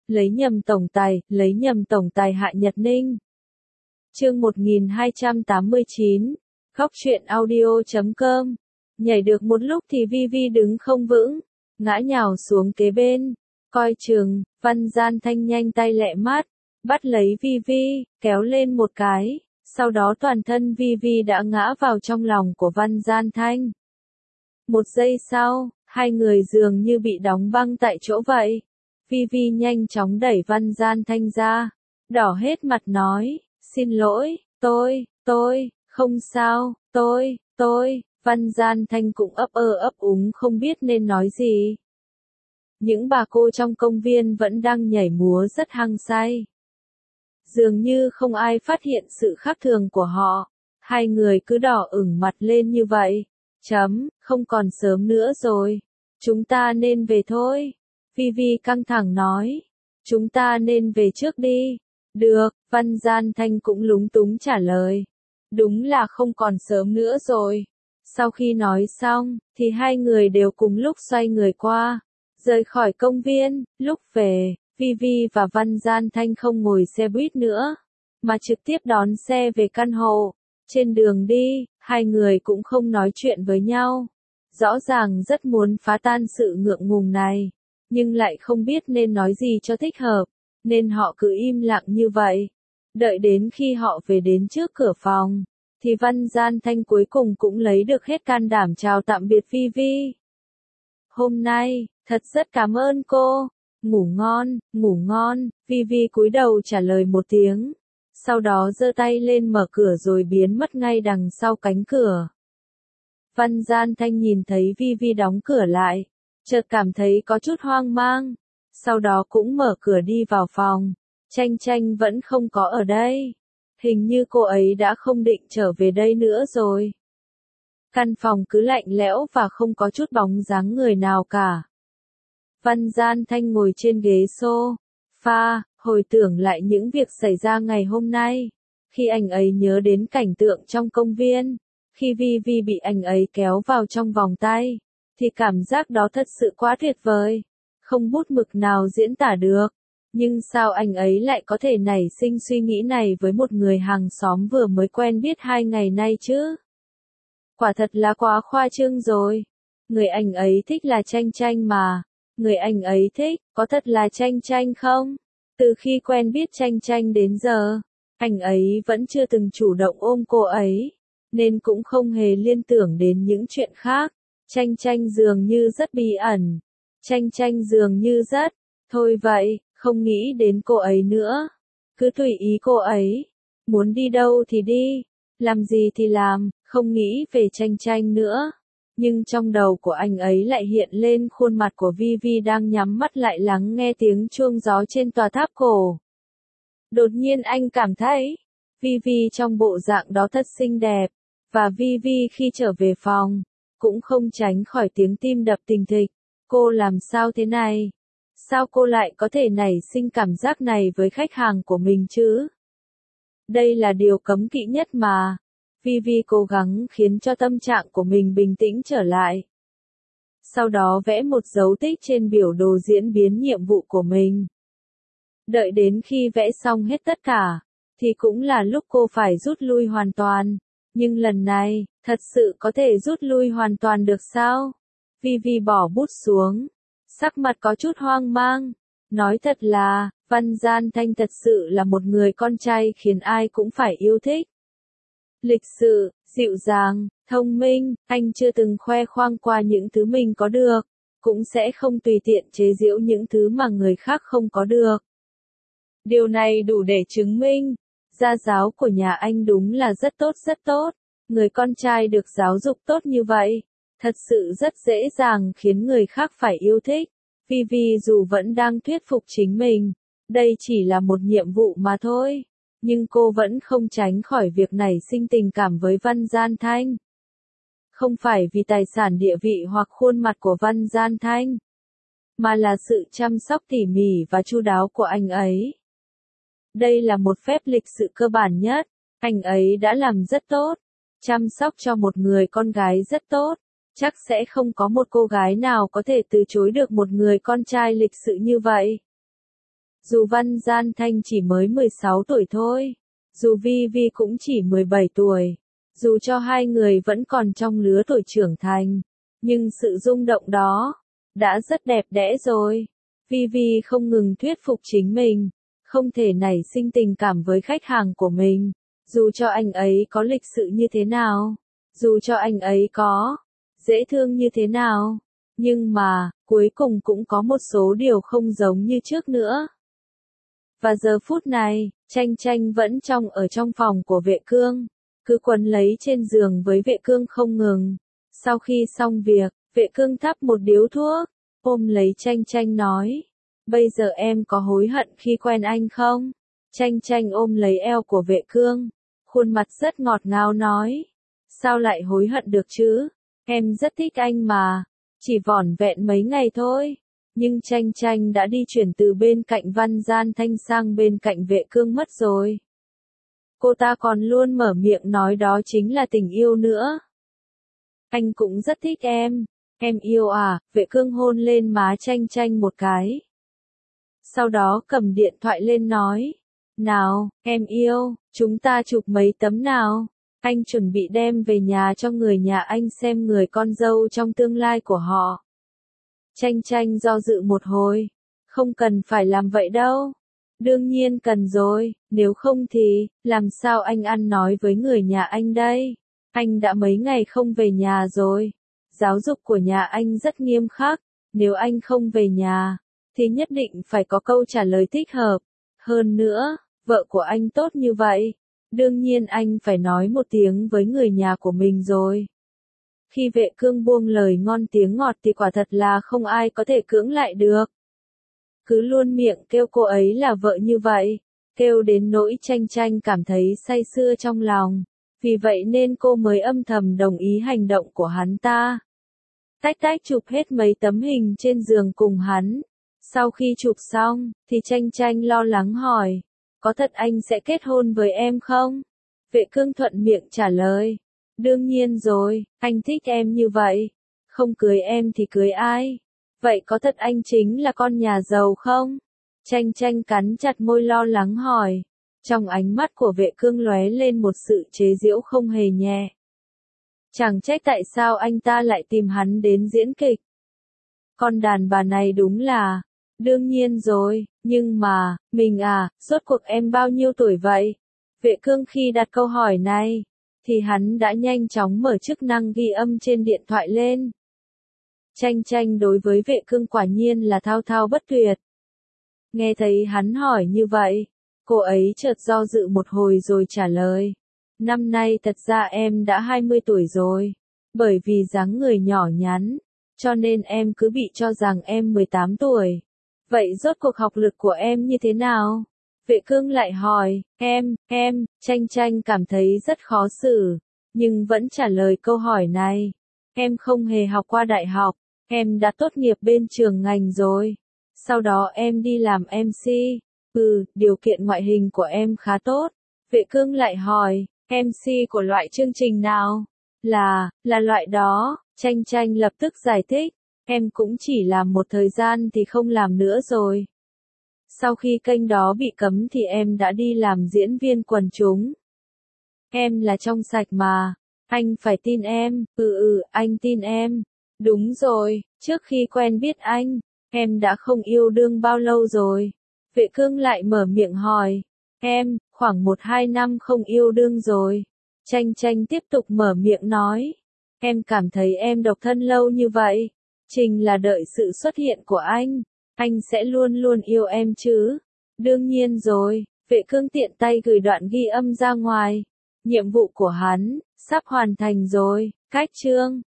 lấy nhầm tổng tài Hạ Nhật Ninh. Chương 1289, khóc chuyện audio.com. Nhảy được một lúc thì Vi đứng không vững, ngã nhào xuống kế bên. Coi chừng, Văn Gian Thanh nhanh tay lẹ mắt, bắt lấy Vi, kéo lên một cái, sau đó toàn thân Vi đã ngã vào trong lòng của Văn Gian Thanh. Một giây sau, hai người dường như bị đóng băng tại chỗ vậy. Vi nhanh chóng đẩy Văn Gian Thanh ra, đỏ hết mặt nói, xin lỗi, tôi, không sao, tôi, Văn Gian Thanh cũng ấp úng không biết nên nói gì. Những bà cô trong công viên vẫn đang nhảy múa rất hăng say. Dường như không ai phát hiện sự khác thường của họ, hai người cứ đỏ ửng mặt lên như vậy. Không còn sớm nữa rồi, chúng ta nên về thôi. Vi căng thẳng nói, chúng ta nên về trước đi. Được, Văn Gian Thanh cũng lúng túng trả lời. Đúng là không còn sớm nữa rồi. Sau khi nói xong, thì hai người đều cùng lúc xoay người qua, rời khỏi công viên. Lúc về, Vi và Văn Gian Thanh không ngồi xe buýt nữa, mà trực tiếp đón xe về căn hộ. Trên đường đi, hai người cũng không nói chuyện với nhau. Rõ ràng rất muốn phá tan sự ngượng ngùng này, nhưng lại không biết nên nói gì cho thích hợp, nên họ cứ im lặng như vậy. Đợi đến khi họ về đến trước cửa phòng, thì Văn Gian Thanh cuối cùng cũng lấy được hết can đảm chào tạm biệt Vi. Hôm nay, thật rất cảm ơn cô. Ngủ ngon, Vi cúi đầu trả lời một tiếng. Sau đó giơ tay lên mở cửa rồi biến mất ngay đằng sau cánh cửa. Văn Gian Thanh nhìn thấy Vi đóng cửa lại, chợt cảm thấy có chút hoang mang. Sau đó cũng mở cửa đi vào phòng. Tranh vẫn không có ở đây. Hình như cô ấy đã không định trở về đây nữa rồi. Căn phòng cứ lạnh lẽo và không có chút bóng dáng người nào cả. Văn Gian Thanh ngồi trên ghế sofa, hồi tưởng lại những việc xảy ra ngày hôm nay. Khi anh ấy nhớ đến cảnh tượng trong công viên, khi Vi bị anh ấy kéo vào trong vòng tay, thì cảm giác đó thật sự quá tuyệt vời. Không bút mực nào diễn tả được. Nhưng sao anh ấy lại có thể nảy sinh suy nghĩ này với một người hàng xóm vừa mới quen biết 2 ngày nay chứ? Quả thật là quá khoa trương rồi. Người anh ấy thích là Tranh mà. Người anh ấy thích, có thật là Tranh không? Từ khi quen biết Tranh đến giờ, anh ấy vẫn chưa từng chủ động ôm cô ấy, nên cũng không hề liên tưởng đến những chuyện khác. Tranh dường như rất bí ẩn. Tranh dường như rất, thôi vậy, không nghĩ đến cô ấy nữa. Cứ tùy ý cô ấy. Muốn đi đâu thì đi, làm gì thì làm, không nghĩ về Tranh nữa. Nhưng trong đầu của anh ấy lại hiện lên khuôn mặt của Vi đang nhắm mắt lại lắng nghe tiếng chuông gió trên tòa tháp cổ. Đột nhiên anh cảm thấy, Vi trong bộ dạng đó thật xinh đẹp, và Vi khi trở về phòng, cũng không tránh khỏi tiếng tim đập thình thịch. Cô làm sao thế này? Sao cô lại có thể nảy sinh cảm giác này với khách hàng của mình chứ? Đây là điều cấm kỵ nhất mà. Vi cố gắng khiến cho tâm trạng của mình bình tĩnh trở lại. Sau đó vẽ một dấu tích trên biểu đồ diễn biến nhiệm vụ của mình. Đợi đến khi vẽ xong hết tất cả, thì cũng là lúc cô phải rút lui hoàn toàn. Nhưng lần này, thật sự có thể rút lui hoàn toàn được sao? Vi bỏ bút xuống, sắc mặt có chút hoang mang. Nói thật là, Văn Gian Thanh thật sự là một người con trai khiến ai cũng phải yêu thích. Lịch sự, dịu dàng, thông minh, anh chưa từng khoe khoang qua những thứ mình có được, cũng sẽ không tùy tiện chế giễu những thứ mà người khác không có được. Điều này đủ để chứng minh, gia giáo của nhà anh đúng là rất tốt. Người con trai được giáo dục tốt như vậy, thật sự rất dễ dàng khiến người khác phải yêu thích. Vi dù vẫn đang thuyết phục chính mình, đây chỉ là một nhiệm vụ mà thôi. Nhưng cô vẫn không tránh khỏi việc nảy sinh tình cảm với Văn Gian Thanh. Không phải vì tài sản địa vị hoặc khuôn mặt của Văn Gian Thanh, mà là sự chăm sóc tỉ mỉ và chu đáo của anh ấy. Đây là một phép lịch sự cơ bản nhất, anh ấy đã làm rất tốt, chăm sóc cho một người con gái rất tốt. Chắc sẽ không có một cô gái nào có thể từ chối được một người con trai lịch sự như vậy. Dù Văn Gian Thanh chỉ mới 16 tuổi thôi, dù Vi Vi cũng chỉ 17 tuổi, dù cho hai người vẫn còn trong lứa tuổi trưởng thành, nhưng sự rung động đó đã rất đẹp đẽ rồi. Vi Vi không ngừng thuyết phục chính mình, không thể nảy sinh tình cảm với khách hàng của mình, dù cho anh ấy có lịch sự như thế nào, dù cho anh ấy có dễ thương như thế nào, nhưng mà, cuối cùng cũng có một số điều không giống như trước nữa. Và giờ phút này, Chanh Chanh vẫn ở trong phòng của Vệ Cương, cứ quấn lấy trên giường với Vệ Cương không ngừng. Sau khi xong việc, Vệ Cương thắp một điếu thuốc, ôm lấy Chanh Chanh nói, bây giờ em có hối hận khi quen anh không? Chanh Chanh ôm lấy eo của Vệ Cương, khuôn mặt rất ngọt ngào nói, sao lại hối hận được chứ? Em rất thích anh mà, chỉ vỏn vẹn mấy ngày thôi. Nhưng Chanh Chanh đã đi chuyển từ bên cạnh Văn Gian Thanh sang bên cạnh Vệ Cương mất rồi. Cô ta còn luôn mở miệng nói đó chính là tình yêu nữa. Anh cũng rất thích em yêu à? Vệ Cương hôn lên má Chanh Chanh một cái. Sau đó cầm điện thoại lên nói, nào, em yêu, chúng ta chụp mấy tấm nào. Anh chuẩn bị đem về nhà cho người nhà anh xem người con dâu trong tương lai của họ. Chanh Chanh do dự một hồi, không cần phải làm vậy đâu. Đương nhiên cần rồi, nếu không thì, làm sao anh ăn nói với người nhà anh đây? Anh đã mấy ngày không về nhà rồi. Giáo dục của nhà anh rất nghiêm khắc, nếu anh không về nhà, thì nhất định phải có câu trả lời thích hợp. Hơn nữa, vợ của anh tốt như vậy, đương nhiên anh phải nói một tiếng với người nhà của mình rồi. Khi Vệ Cương buông lời ngon tiếng ngọt thì quả thật là không ai có thể cưỡng lại được. Cứ luôn miệng kêu cô ấy là vợ như vậy, kêu đến nỗi Chanh Chanh cảm thấy say sưa trong lòng, vì vậy nên cô mới âm thầm đồng ý hành động của hắn ta. Tách tách chụp hết mấy tấm hình trên giường cùng hắn. Sau khi chụp xong, thì Chanh Chanh lo lắng hỏi, có thật anh sẽ kết hôn với em không? Vệ Cương thuận miệng trả lời, đương nhiên rồi, anh thích em như vậy, không cưới em thì cưới ai? Vậy có thật anh chính là con nhà giàu không? Chanh Chanh cắn chặt môi lo lắng hỏi. Trong ánh mắt của Vệ Cương lóe lên một sự chế giễu không hề nhẹ. Chẳng trách tại sao anh ta lại tìm hắn đến diễn kịch. Con đàn bà này đúng là, đương nhiên rồi, nhưng mà, mình à, rốt cuộc em bao nhiêu tuổi vậy? Vệ Cương khi đặt câu hỏi này, thì hắn đã nhanh chóng mở chức năng ghi âm trên điện thoại lên. Chanh Chanh đối với Vệ Cương quả nhiên là thao thao bất tuyệt. Nghe thấy hắn hỏi như vậy, cô ấy chợt do dự một hồi rồi trả lời. Năm nay thật ra em đã 20 tuổi rồi, bởi vì dáng người nhỏ nhắn, cho nên em cứ bị cho rằng em 18 tuổi. Vậy rốt cuộc học lực của em như thế nào? Vệ Cương lại hỏi, Chanh Chanh cảm thấy rất khó xử, nhưng vẫn trả lời câu hỏi này. Em không hề học qua đại học, em đã tốt nghiệp bên trường ngành rồi. Sau đó em đi làm MC. Điều kiện ngoại hình của em khá tốt. Vệ Cương lại hỏi, MC của loại chương trình nào? Là loại đó. Chanh Chanh lập tức giải thích, em cũng chỉ làm một thời gian thì không làm nữa rồi. Sau khi kênh đó bị cấm thì em đã đi làm diễn viên quần chúng. Em là trong sạch mà, anh phải tin em. Anh tin em. Đúng rồi, trước khi quen biết anh, em đã không yêu đương bao lâu rồi? Vệ Cương lại mở miệng hỏi. Em, khoảng 1-2 năm không yêu đương rồi. Chanh Chanh tiếp tục mở miệng nói. Em cảm thấy em độc thân lâu như vậy, chính là đợi sự xuất hiện của anh sẽ luôn luôn yêu em chứ. Đương nhiên rồi, Vệ Cương tiện tay gửi đoạn ghi âm ra ngoài. Nhiệm vụ của hắn, sắp hoàn thành rồi, cách chương.